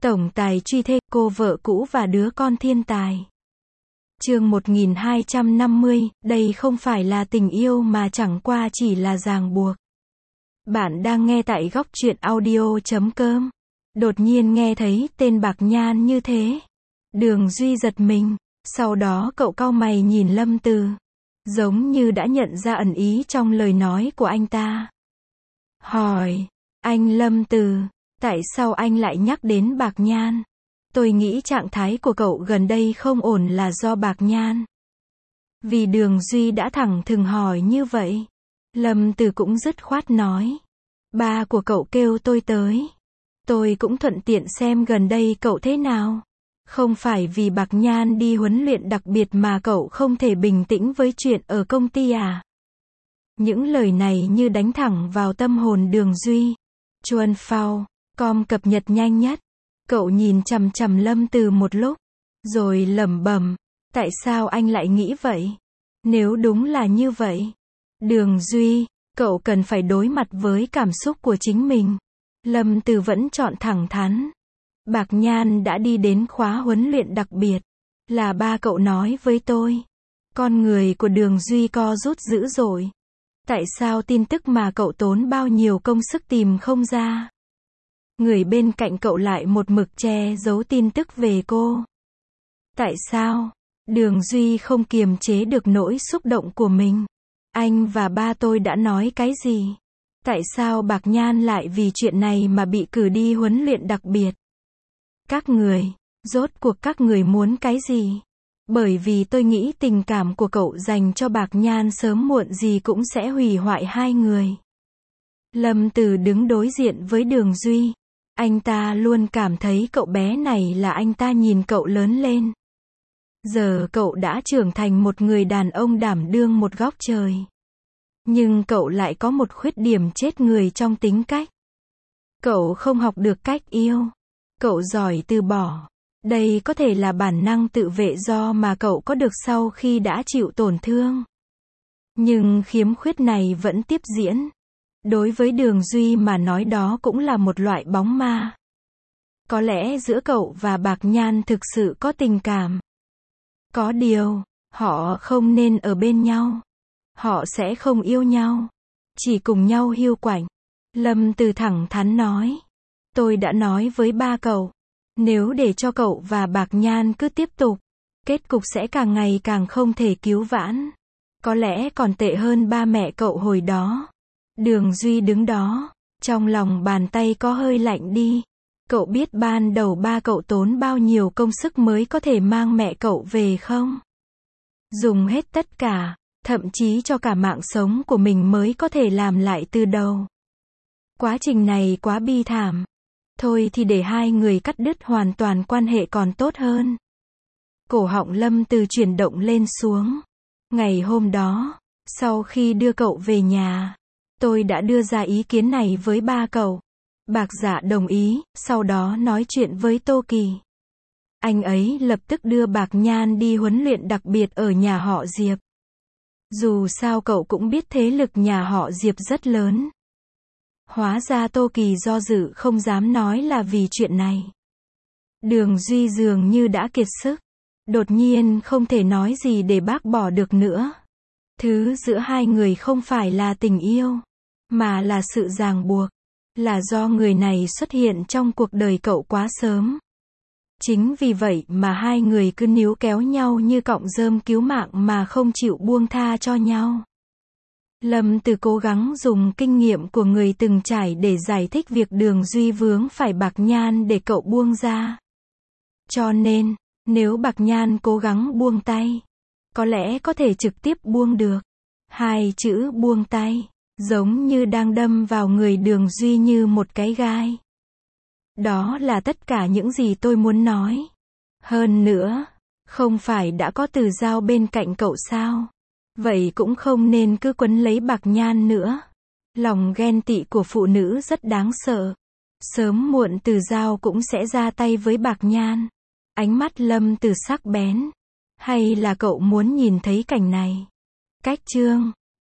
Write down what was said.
Tổng tài truy thê, cô vợ cũ và đứa con thiên tài. Chương 1250, đây không phải là tình yêu mà chẳng qua chỉ là ràng buộc. Bạn đang nghe tại góc truyện audio.com. Đột nhiên nghe thấy tên Bạc Nhan như thế. Đường Duy giật mình, sau đó cậu cau mày nhìn Lâm Từ. Giống như đã nhận ra ẩn ý trong lời nói của anh ta. Hỏi, anh Lâm Từ, tại sao anh lại nhắc đến Bạc Nhan? Tôi nghĩ trạng thái của cậu gần đây không ổn là do Bạc Nhan. Vì Đường Duy đã thẳng thừng hỏi như vậy. Lâm Từ cũng dứt khoát nói. Ba của cậu kêu tôi tới. Tôi cũng thuận tiện xem gần đây cậu thế nào. Không phải vì Bạc Nhan đi huấn luyện đặc biệt mà cậu không thể bình tĩnh với chuyện ở công ty à? Những lời này như đánh thẳng vào tâm hồn Đường Duy. Chuan Phao, com cập nhật nhanh nhất. Cậu nhìn chằm chằm Lâm Từ một lúc, rồi lẩm bẩm, tại sao anh lại nghĩ vậy? Nếu đúng là như vậy, Đường Duy, cậu cần phải đối mặt với cảm xúc của chính mình. Lâm Từ vẫn chọn thẳng thắn. Bạc Nhan đã đi đến khóa huấn luyện đặc biệt, là ba cậu nói với tôi. Con người của Đường Duy co rút dữ dội. Tại sao tin tức mà cậu tốn bao nhiêu công sức tìm không ra? Người bên cạnh cậu lại một mực che giấu tin tức về cô. Tại sao? Đường Duy không kiềm chế được nỗi xúc động của mình. Anh và ba tôi đã nói cái gì? Tại sao Bạc Nhan lại vì chuyện này mà bị cử đi huấn luyện đặc biệt? Các người, rốt cuộc các người muốn cái gì? Bởi vì tôi nghĩ tình cảm của cậu dành cho Bạc Nhan sớm muộn gì cũng sẽ hủy hoại hai người. Lâm Từ đứng đối diện với Đường Duy. Anh ta luôn cảm thấy cậu bé này là anh ta nhìn cậu lớn lên. Giờ cậu đã trưởng thành một người đàn ông đảm đương một góc trời. Nhưng cậu lại có một khuyết điểm chết người trong tính cách. Cậu không học được cách yêu. Cậu giỏi từ bỏ. Đây có thể là bản năng tự vệ do mà cậu có được sau khi đã chịu tổn thương. Nhưng khiếm khuyết này vẫn tiếp diễn. Đối với Đường Duy mà nói đó cũng là một loại bóng ma. Có lẽ giữa cậu và Bạc Nhan thực sự có tình cảm. Có điều, họ không nên ở bên nhau. Họ sẽ không yêu nhau. Chỉ cùng nhau hiu quạnh. Lâm Từ thẳng thắn nói. Tôi đã nói với ba cậu. Nếu để cho cậu và Bạc Nhan cứ tiếp tục, kết cục sẽ càng ngày càng không thể cứu vãn. Có lẽ còn tệ hơn ba mẹ cậu hồi đó. Đường Duy đứng đó, trong lòng bàn tay có hơi lạnh đi. Cậu biết ban đầu ba cậu tốn bao nhiêu công sức mới có thể mang mẹ cậu về không? Dùng hết tất cả, thậm chí cho cả mạng sống của mình mới có thể làm lại từ đầu. Quá trình này quá bi thảm. Thôi thì để hai người cắt đứt hoàn toàn quan hệ còn tốt hơn. Cổ họng Lâm Từ chuyển động lên xuống. Ngày hôm đó, sau khi đưa cậu về nhà, tôi đã đưa ra ý kiến này với ba cậu. Bạc Dạ đồng ý, sau đó nói chuyện với Tô Kỳ. Anh ấy lập tức đưa Bạc Nhan đi huấn luyện đặc biệt ở nhà họ Diệp. Dù sao cậu cũng biết thế lực nhà họ Diệp rất lớn. Hóa ra Tô Kỳ do dự không dám nói là vì chuyện này. Đường Duy dường như đã kiệt sức. Đột nhiên không thể nói gì để bác bỏ được nữa. Thứ giữa hai người không phải là tình yêu, mà là sự ràng buộc. Là do người này xuất hiện trong cuộc đời cậu quá sớm. Chính vì vậy mà hai người cứ níu kéo nhau như cọng rơm cứu mạng mà không chịu buông tha cho nhau. Lâm Từ cố gắng dùng kinh nghiệm của người từng trải để giải thích việc Đường Duy vướng phải Bạc Nhan để cậu buông ra. Cho nên, nếu Bạc Nhan cố gắng buông tay, có lẽ có thể trực tiếp buông được. Hai chữ buông tay, giống như đang đâm vào người Đường Duy như một cái gai. Đó là tất cả những gì tôi muốn nói. Hơn nữa, không phải đã có Từ Giao bên cạnh cậu sao? Vậy cũng không nên cứ quấn lấy Bạc Nhan nữa. Lòng ghen tị của phụ nữ rất đáng sợ. Sớm muộn Từ Giao cũng sẽ ra tay với Bạc Nhan. Ánh mắt Lâm Từ sắc bén. Hay là cậu muốn nhìn thấy cảnh này? Cách chương